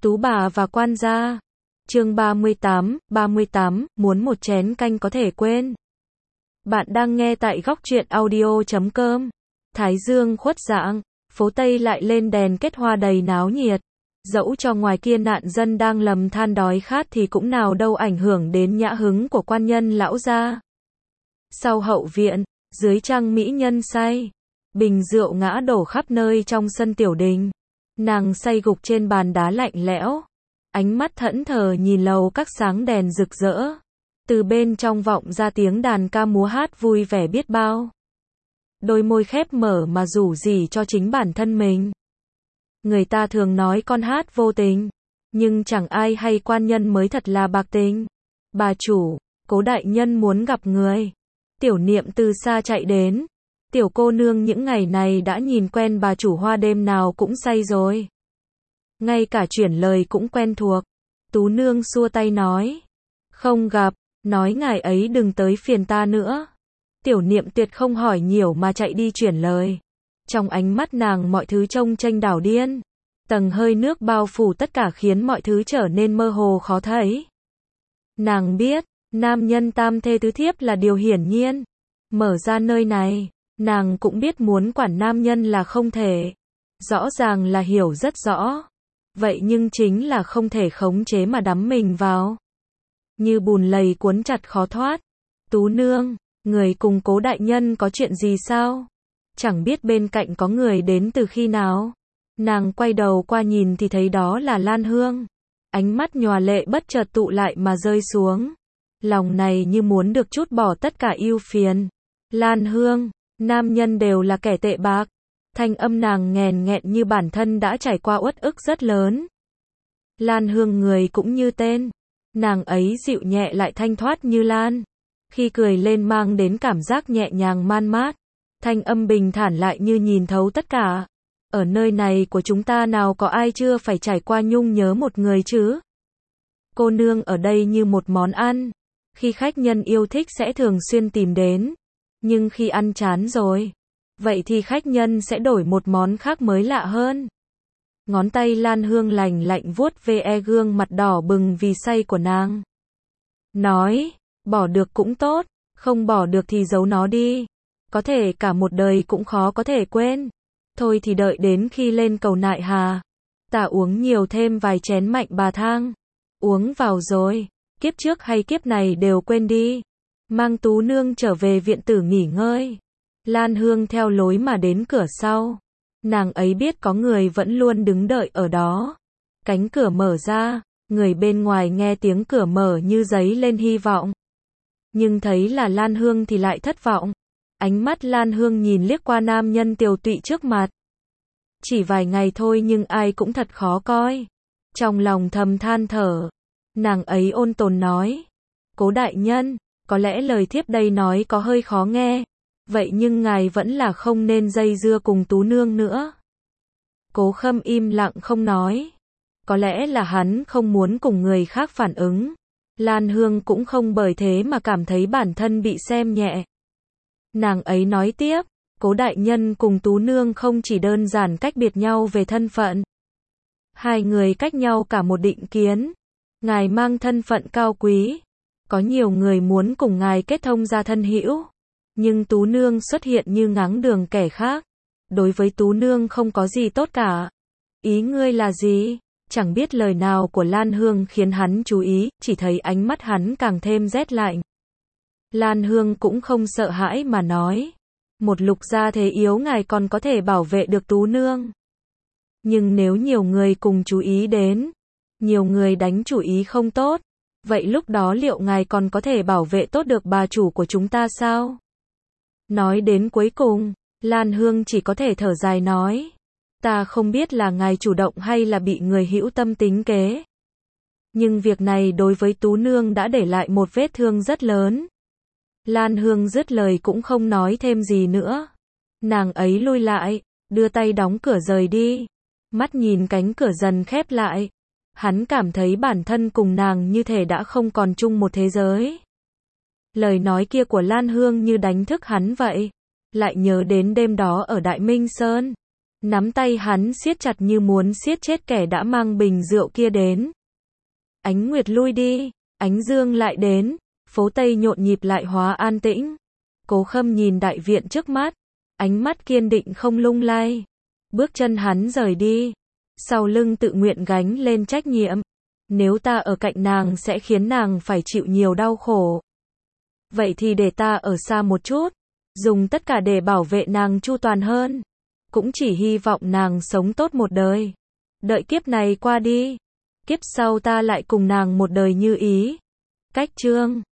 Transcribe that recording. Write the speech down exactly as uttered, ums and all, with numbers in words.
Tú bà và quan gia. Chương ba mươi tám, ba mươi tám, muốn một chén canh có thể quên. Bạn đang nghe tại góc truyện audio chấm com. Thái dương khuất rạng, phố Tây lại lên đèn kết hoa đầy náo nhiệt. Dẫu cho ngoài kia nạn dân đang lầm than đói khát thì cũng nào đâu ảnh hưởng đến nhã hứng của quan nhân lão gia. Sau hậu viện, dưới trăng mỹ nhân say, bình rượu ngã đổ khắp nơi trong sân tiểu đình. Nàng say gục trên bàn đá lạnh lẽo, ánh mắt thẫn thờ nhìn lầu các sáng đèn rực rỡ. Từ bên trong vọng ra tiếng đàn ca múa hát vui vẻ biết bao. Đôi môi khép mở mà rủ rỉ cho chính bản thân mình. Người ta thường nói con hát vô tình, nhưng chẳng ai hay quan nhân mới thật là bạc tình. Bà chủ, Cố đại nhân muốn gặp người. Tiểu Niệm từ xa chạy đến. Tiểu cô nương những ngày này đã nhìn quen bà chủ hoa đêm nào cũng say rồi. Ngay cả chuyển lời cũng quen thuộc. Tú nương xua tay nói. Không gặp, nói ngài ấy đừng tới phiền ta nữa. Tiểu Niệm tuyệt không hỏi nhiều mà chạy đi chuyển lời. Trong ánh mắt nàng mọi thứ trông tranh đảo điên. Tầng hơi nước bao phủ tất cả khiến mọi thứ trở nên mơ hồ khó thấy. Nàng biết, nam nhân tam thê tứ thiếp là điều hiển nhiên. Mở ra nơi này, nàng cũng biết muốn quản nam nhân là không thể. Rõ ràng là hiểu rất rõ. Vậy nhưng chính là không thể khống chế mà đắm mình vào. Như bùn lầy cuốn chặt khó thoát. Tú nương, người cùng Cố đại nhân có chuyện gì sao? Chẳng biết bên cạnh có người đến từ khi nào. Nàng quay đầu qua nhìn thì thấy đó là Lan Hương. Ánh mắt nhòa lệ bất chợt tụ lại mà rơi xuống. Lòng này như muốn được trút bỏ tất cả ưu phiền. Lan Hương, nam nhân đều là kẻ tệ bạc. Thanh âm nàng nghèn nghẹn như bản thân đã trải qua uất ức rất lớn. Lan Hương người cũng như tên. Nàng ấy dịu nhẹ lại thanh thoát như lan. Khi cười lên mang đến cảm giác nhẹ nhàng man mát. Thanh âm bình thản lại như nhìn thấu tất cả. Ở nơi này của chúng ta nào có ai chưa phải trải qua nhung nhớ một người chứ? Cô nương ở đây như một món ăn. Khi khách nhân yêu thích sẽ thường xuyên tìm đến. Nhưng khi ăn chán rồi, vậy thì khách nhân sẽ đổi một món khác mới lạ hơn. Ngón tay Lan Hương lành lạnh vuốt ve gương mặt đỏ bừng vì say của nàng. Nói, bỏ được cũng tốt, không bỏ được thì giấu nó đi. Có thể cả một đời cũng khó có thể quên. Thôi thì đợi đến khi lên cầu nại hà. Ta uống nhiều thêm vài chén mạnh bà thang. Uống vào rồi, kiếp trước hay kiếp này đều quên đi. Mang Tú nương trở về viện tử nghỉ ngơi. Lan Hương theo lối mà đến cửa sau. Nàng ấy biết có người vẫn luôn đứng đợi ở đó. Cánh cửa mở ra, người bên ngoài nghe tiếng cửa mở như giấy lên hy vọng. Nhưng thấy là Lan Hương thì lại thất vọng. Ánh mắt Lan Hương nhìn liếc qua nam nhân tiều tụy trước mặt. Chỉ vài ngày thôi nhưng ai cũng thật khó coi. Trong lòng thầm than thở. Nàng ấy ôn tồn nói. Cố đại nhân, có lẽ lời thiếp đây nói có hơi khó nghe. Vậy nhưng ngài vẫn là không nên dây dưa cùng Tú nương nữa. Cố Khâm im lặng không nói. Có lẽ là hắn không muốn cùng người khác phản ứng. Lan Hương cũng không bởi thế mà cảm thấy bản thân bị xem nhẹ. Nàng ấy nói tiếp, Cố đại nhân cùng Tú nương không chỉ đơn giản cách biệt nhau về thân phận. Hai người cách nhau cả một định kiến. Ngài mang thân phận cao quý. Có nhiều người muốn cùng ngài kết thông gia thân hữu. Nhưng Tú nương xuất hiện như ngáng đường kẻ khác. Đối với Tú nương không có gì tốt cả. Ý ngươi là gì? Chẳng biết lời nào của Lan Hương khiến hắn chú ý, chỉ thấy ánh mắt hắn càng thêm rét lạnh. Lan Hương cũng không sợ hãi mà nói. Một lục gia thế yếu ngài còn có thể bảo vệ được Tú nương. Nhưng nếu nhiều người cùng chú ý đến, nhiều người đánh chủ ý không tốt, vậy lúc đó liệu ngài còn có thể bảo vệ tốt được bà chủ của chúng ta sao? Nói đến cuối cùng, Lan Hương chỉ có thể thở dài nói. Ta không biết là ngài chủ động hay là bị người hữu tâm tính kế. Nhưng việc này đối với Tú nương đã để lại một vết thương rất lớn. Lan Hương dứt lời cũng không nói thêm gì nữa. Nàng ấy lui lại, đưa tay đóng cửa rời đi. Mắt nhìn cánh cửa dần khép lại. Hắn cảm thấy bản thân cùng nàng như thể đã không còn chung một thế giới. Lời nói kia của Lan Hương như đánh thức hắn vậy. Lại nhớ đến đêm đó ở Đại Minh Sơn. Nắm tay hắn siết chặt như muốn siết chết kẻ đã mang bình rượu kia đến. Ánh nguyệt lui đi, ánh dương lại đến, phố Tây nhộn nhịp lại hóa an tĩnh. Cố Khâm nhìn đại viện trước mắt, ánh mắt kiên định không lung lay. Bước chân hắn rời đi, sau lưng tự nguyện gánh lên trách nhiệm. Nếu ta ở cạnh nàng sẽ khiến nàng phải chịu nhiều đau khổ. Vậy thì để ta ở xa một chút, dùng tất cả để bảo vệ nàng chu toàn hơn. Cũng chỉ hy vọng nàng sống tốt một đời. Đợi kiếp này qua đi, kiếp sau ta lại cùng nàng một đời như ý. Cách chương